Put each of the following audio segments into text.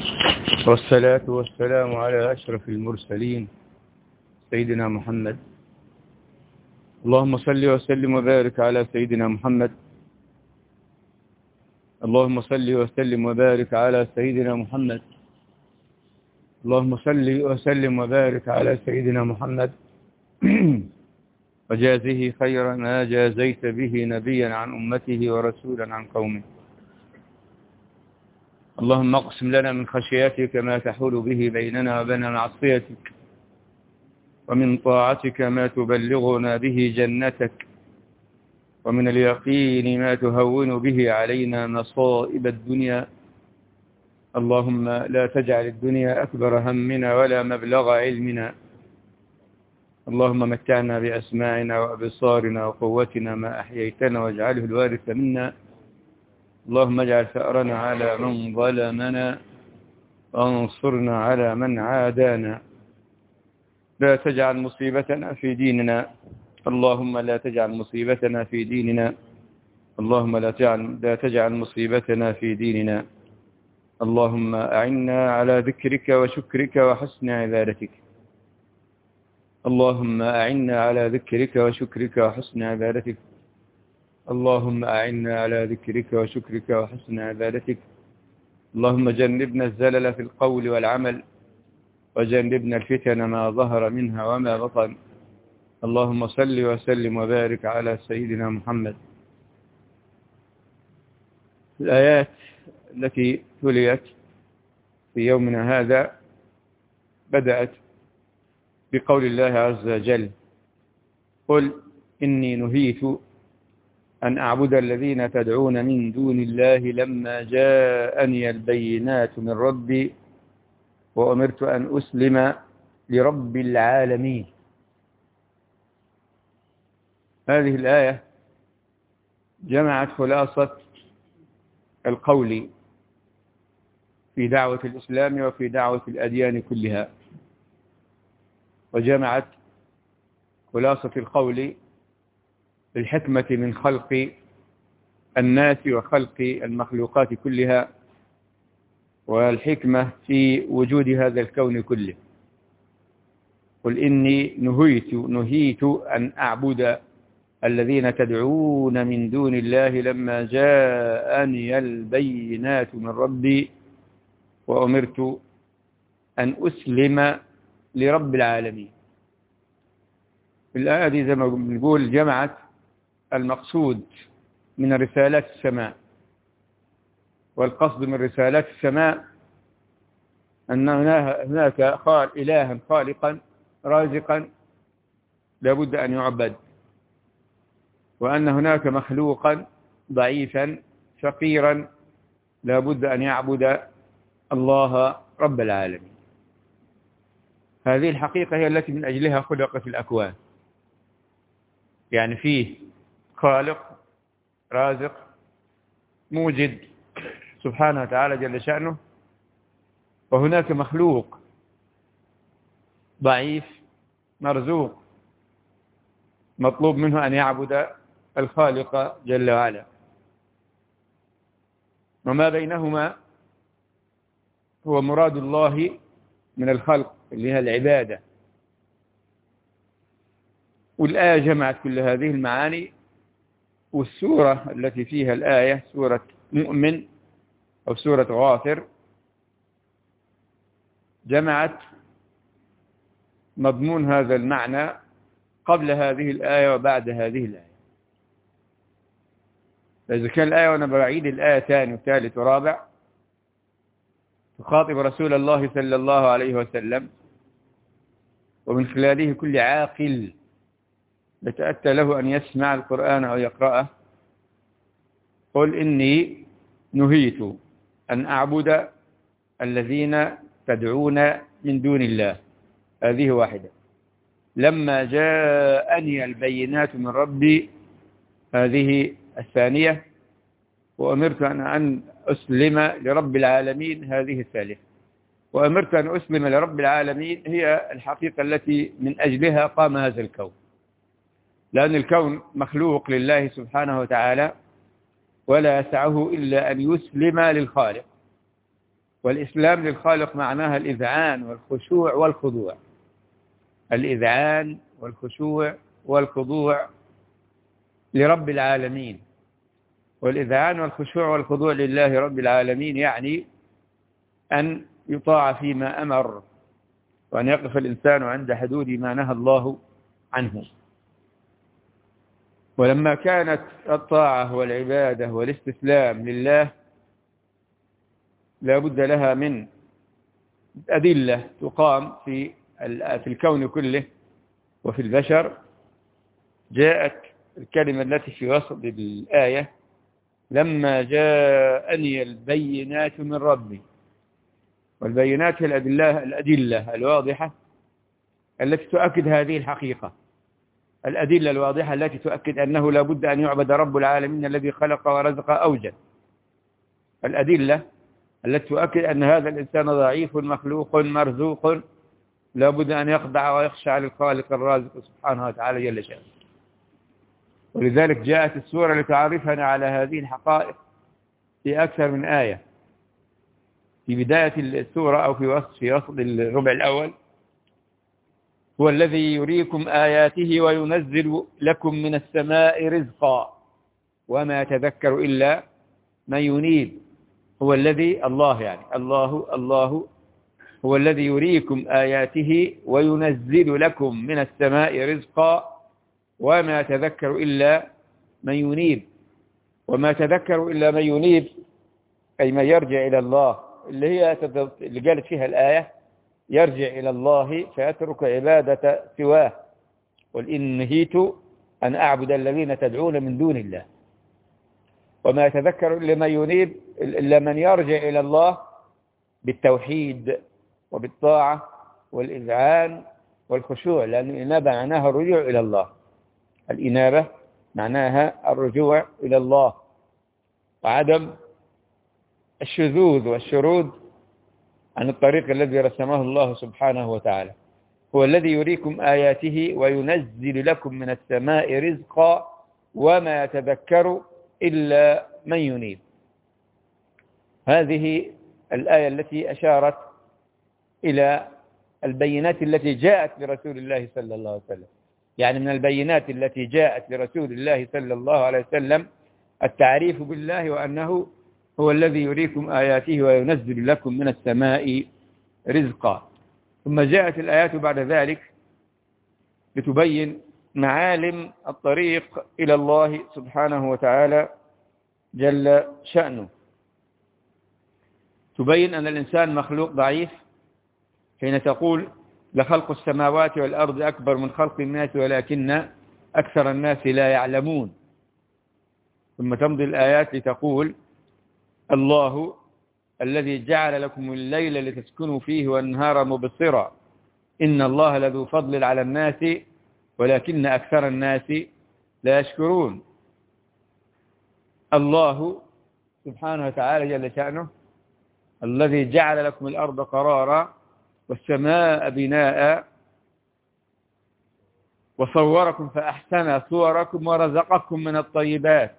والصلاة والسلام على أشرف المرسلين سيدنا محمد. اللهم صل وسلم وبارك على سيدنا محمد. اللهم صل وسلم وبارك على سيدنا محمد. اللهم صل وسلم وبارك على سيدنا محمد وجازه خيرا ما جازيت به نبيا عن أمته ورسولا عن قومه. اللهم اقسم لنا من خشيتك ما تحول به بيننا وبين معصيتك، ومن طاعتك ما تبلغنا به جنتك، ومن اليقين ما تهون به علينا مصائب الدنيا. اللهم لا تجعل الدنيا أكبر همنا ولا مبلغ علمنا. اللهم متعنا بأسماعنا وأبصارنا وقوتنا ما أحييتنا واجعله الوارث منا. اللهم اجعل ثأرنا على من ظلمنا وانصرنا على من عادانا. لا تجعل مصيبتنا في ديننا. اللهم لا تجعل مصيبتنا في ديننا. اللهم لا تجعل مصيبتنا في ديننا. اللهم أعنا على ذكرك وشكرك وحسن عبادتك. اللهم أعنا على ذكرك وشكرك وحسن عبادتك. اللهم أعنا على ذكرك وشكرك وحسن عبادتك. اللهم جنبنا الزلل في القول والعمل، وجنبنا الفتن ما ظهر منها وما بطن. اللهم صل وسلم وبارك على سيدنا محمد. الآيات التي تليت في يومنا هذا بدأت بقول الله عز وجل: قل إني نهيت أن أعبد الذين تدعون من دون الله لما جاءني البينات من ربي وأمرت أن أسلم لرب العالمين. هذه الآية جمعت خلاصة القول في دعوة الإسلام وفي دعوة الأديان كلها، وجمعت خلاصة القول الحكمة من خلق الناس وخلق المخلوقات كلها، والحكمة في وجود هذا الكون كله. قل إني نهيت أن أعبد الذين تدعون من دون الله لما جاءني البينات من ربي وأمرت أن أسلم لرب العالمين. الآية دي زي ما بنقول جمعت المقصود من رسالات السماء، والقصد من رسالات السماء أن هناك إلها خالقا رازقا لابد أن يعبد، وأن هناك مخلوقا ضعيفا فقيرا لابد أن يعبد الله رب العالمين. هذه الحقيقة هي التي من أجلها خلقت الأكوان، يعني فيه خالق رازق موجد سبحانه وتعالى جل شأنه، وهناك مخلوق ضعيف مرزوق مطلوب منه أن يعبد الخالق جل وعلا، وما بينهما هو مراد الله من الخلق اللي هي العبادة. والآية جمعت كل هذه المعاني، والسورة التي فيها الآية سورة مؤمن أو سورة غافر جمعت مضمون هذا المعنى قبل هذه الآية وبعد هذه الآية. فإذا كان الآية، وأنا بعيد الآية ثاني وثالث ورابع، تخاطب رسول الله صلى الله عليه وسلم، ومن خلاله كل عاقل يتأتى له أن يسمع القرآن أو يقرأه. قل إني نهيت أن أعبد الذين تدعون من دون الله، هذه واحدة. لما جاءني البينات من ربي، هذه الثانية. وأمرت أن أسلم لرب العالمين، هذه الثالثة. وأمرت أن أسلم لرب العالمين هي الحقيقة التي من أجلها قام هذا الكون، لأن الكون مخلوق لله سبحانه وتعالى، ولا يسعه إلا أن يسلم للخالق. والإسلام للخالق معناها الإذعان والخشوع والخضوع. الإذعان والخشوع والخضوع لرب العالمين. والإذعان والخشوع والخضوع لله رب العالمين يعني أن يطاع فيما أمر، وأن يقف الإنسان عند حدود ما نهى الله عنه. ولما كانت الطاعة والعبادة والاستسلام لله لا بد لها من أدلة تقام في الكون كله وفي البشر، جاءت الكلمة التي في وسط الآية: لما جاءني البينات من ربي. والبينات هي الأدلة الواضحة التي تؤكد هذه الحقيقة، الأدلة الواضحة التي تؤكد أنه لا بد أن يعبد رب العالمين الذي خلق ورزق أوجد. الأدلة التي تؤكد أن هذا الإنسان ضعيف مخلوق مرزوق، لا بد أن يخضع ويخشع للخالق الرازق سبحانه وتعالى جل شأنه. ولذلك جاءت السورة لتعرفنا على هذه الحقائق في أكثر من آية. في بداية السورة أو في وسط الربع الأول: هو الذي يريكم آياته وينزل لكم من السماء رزقا وما يتذكر إلا من ينيب. هو الذي الله هو الذي يريكم آياته وينزل لكم من السماء رزقا وما يتذكر إلا من ينيب. وما يتذكر إلا من ينيب أي من يرجع إلى الله، اللي قالت فيها الآية: يرجع إلى الله فيترك عبادة سواه، قل إن نهيت أن أعبد الذين تدعون من دون الله. وما يتذكر إلا من ينيب، إلا من يرجع إلى الله بالتوحيد وبالطاعة والإذعان والخشوع، لأن الإنابة معناها الرجوع إلى الله. الإنابة معناها الرجوع إلى الله وعدم الشذوذ والشرود عن الطريق الذي رسمه الله سبحانه وتعالى. هو الذي يريكم آياته وينزل لكم من السماء رزقا وما يتذكر إلا من ينيب. هذه الآية التي أشارت إلى البينات التي جاءت لرسول الله صلى الله عليه وسلم. يعني من البينات التي جاءت لرسول الله صلى الله عليه وسلم التعريف بالله، وأنه هو الذي يريكم آياته وينزل لكم من السماء رزقا. ثم جاءت الآيات بعد ذلك لتبين معالم الطريق إلى الله سبحانه وتعالى جل شأنه. تبين أن الإنسان مخلوق ضعيف، حين تقول: لخلق السماوات والأرض أكبر من خلق الناس ولكن أكثر الناس لا يعلمون. ثم تمضي الآيات لتقول: الله الذي جعل لكم الليل لتسكنوا فيه والنهار مبصرا إن الله لذو فضل على الناس ولكن أكثر الناس لا يشكرون. الله سبحانه وتعالى جل شأنه الذي جعل لكم الأرض قرارا والسماء بناء وصوركم فأحسن صوركم ورزقكم من الطيبات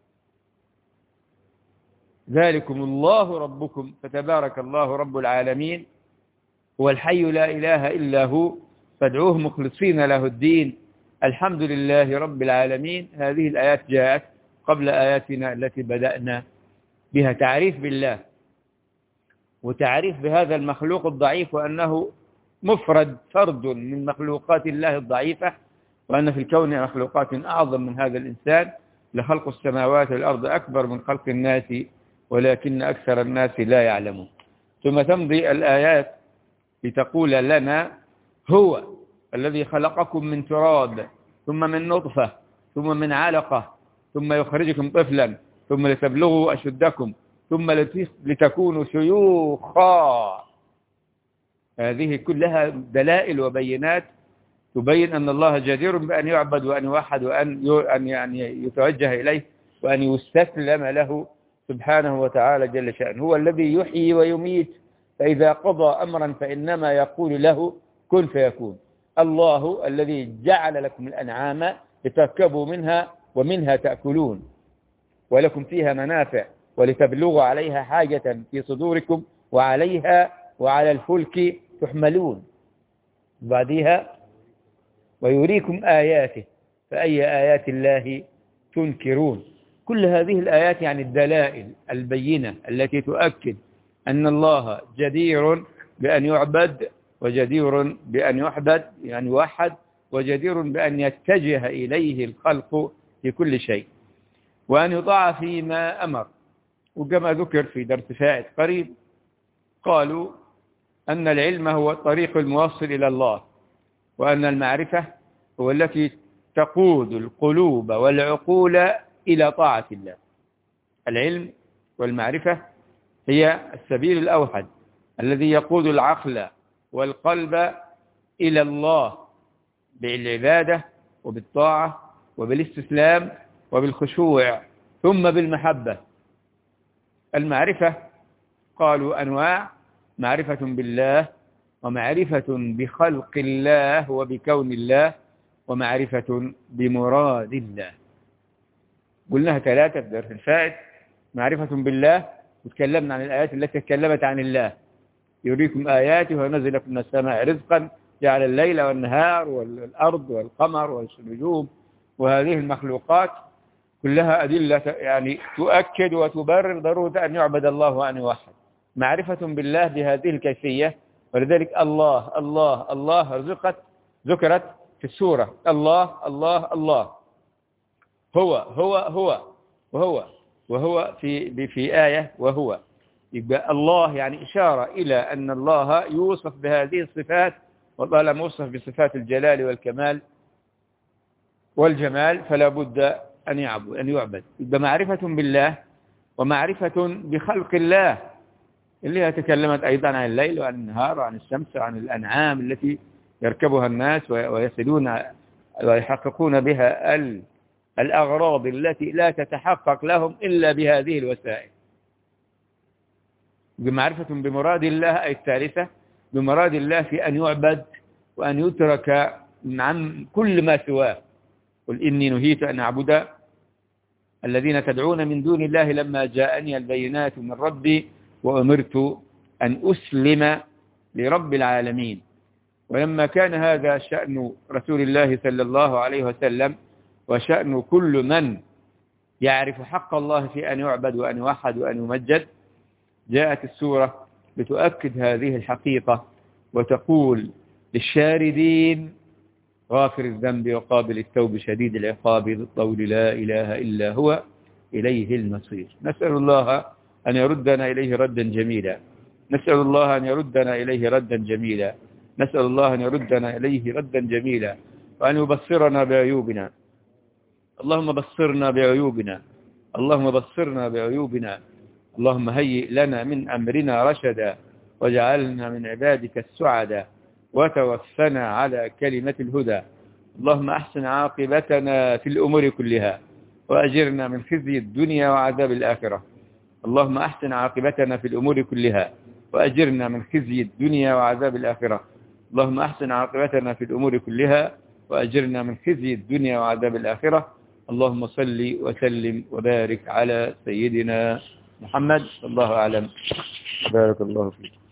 ذلكم الله ربكم فتبارك الله رب العالمين هو الحي لا إله إلا هو فادعوه مخلصين له الدين الحمد لله رب العالمين. هذه الآيات جاءت قبل آياتنا التي بدأنا بها، تعريف بالله وتعريف بهذا المخلوق الضعيف، وأنه فرد من مخلوقات الله الضعيفة، وأن في الكون مخلوقات أعظم من هذا الإنسان. لخلق السماوات والأرض أكبر من خلق الناس ولكن أكثر الناس لا يعلمون. ثم تمضي الآيات لتقول لنا: هو الذي خلقكم من تراب ثم من نطفة ثم من علقة ثم يخرجكم طفلا ثم لتبلغوا أشدكم ثم لتكونوا شيوخا. هذه كلها دلائل وبينات تبين أن الله جدير بأن يعبد وأن يوحد وأن يعني يتوجه إليه وأن يستسلم له سبحانه وتعالى جل شأنه. هو الذي يحيي ويميت، فإذا قضى أمرا فإنما يقول له كن فيكون. الله الذي جعل لكم الأنعام لتركبوا منها ومنها تأكلون ولكم فيها منافع ولتبلغوا عليها حاجة في صدوركم وعليها وعلى الفلك تحملون. بعدها ويريكم آياته فأي آيات الله تنكرون. كل هذه الآيات يعني الدلائل البينة التي تؤكد أن الله جدير بأن يعبد، وجدير بأن يعبد يعني يوحد، وجدير بأن يتجه إليه الخلق في كل شيء، وأن يطاع فيما أمر. وكما ذكر في درس فائت قريب قالوا أن العلم هو الطريق الموصل إلى الله، وأن المعرفة هو التي تقود القلوب والعقول إلى طاعة الله. العلم والمعرفة هي السبيل الأوحد الذي يقود العقل والقلب إلى الله بالعبادة وبالطاعة وبالاستسلام وبالخشوع ثم بالمحبة. المعرفة قالوا أنواع: معرفة بالله، ومعرفة بخلق الله وبكون الله، ومعرفة بمراد الله. قلناها 3 في درس الفائت. معرفة بالله، وتكلمنا عن الآيات التي تكلمت عن الله: يريكم آياته ونزل من السماء رزقا، جعل الليل والنهار والأرض والقمر والنجوم، وهذه المخلوقات كلها أدلة يعني تؤكد وتبرر ضرورة أن يعبد الله وأن يوحد. معرفة بالله بهذه الكيفية، ولذلك الله الله الله ذكرت في السورة. الله الله الله، هو هو هو وهو وهو في آية وهو. يبقى الله يعني إشارة إلى أن الله يوصف بهذه الصفات، وطالما وصف بصفات الجلال والكمال والجمال فلا بد أن يعبد. يبقى معرفة بالله ومعرفة بخلق الله اللي هي تكلمت أيضا عن الليل وعن النهار وعن الشمس وعن الأنعام التي يركبها الناس ويصلون ويحققون بها الأغراض التي لا تتحقق لهم إلا بهذه الوسائل. بمعرفة بمراد الله أي الثالثة، بمراد الله في أن يعبد وأن يترك عن كل ما سواه. قل إني نهيت أن أعبد الذين تدعون من دون الله لما جاءني البينات من ربي وأمرت أن أسلم لرب العالمين. ولما كان هذا شأن رسول الله صلى الله عليه وسلم وشأن كل من يعرف حق الله في أن يعبد وأن يوحد وأن يمجد، جاءت السورة لتؤكد هذه الحقيقة وتقول للشاردين: غافر الذنب وقابل التوب شديد العقاب ذي الطول لا إله إلا هو إليه المصير. نسأل الله أن يردنا إليه ردا جميلا، نسأل الله أن يردنا إليه ردا جميلا، نسأل الله أن يردنا إليه ردا جميلا، وأن يبصرنا بعيوبنا. اللهم بصرنا بعيوبنا، اللهم بصرنا بعيوبنا، اللهم هيئ لنا من أمرنا رشدا، واجعلنا من عبادك السعدا، وتوفنا على كلمة الهدى. اللهم أحسن عاقبتنا في الأمور كلها، وأجرنا من خزي الدنيا وعذاب الآخرة. اللهم أحسن عاقبتنا في الأمور كلها، وأجرنا من خزي الدنيا وعذاب الآخرة. اللهم أحسن عاقبتنا في الأمور كلها، وأجرنا من خزي الدنيا وعذاب الآخرة. اللهم صل وسلم وبارك على سيدنا محمد. الله أعلم. بارك الله فيك.